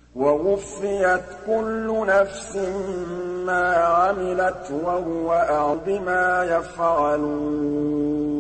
وَوُفِّيَتْ كُلُّ نَفْسٍ مَّا عَمِلَتْ وَهُوَ أَعْلَمُ بِمَا يَفْعَلُونَ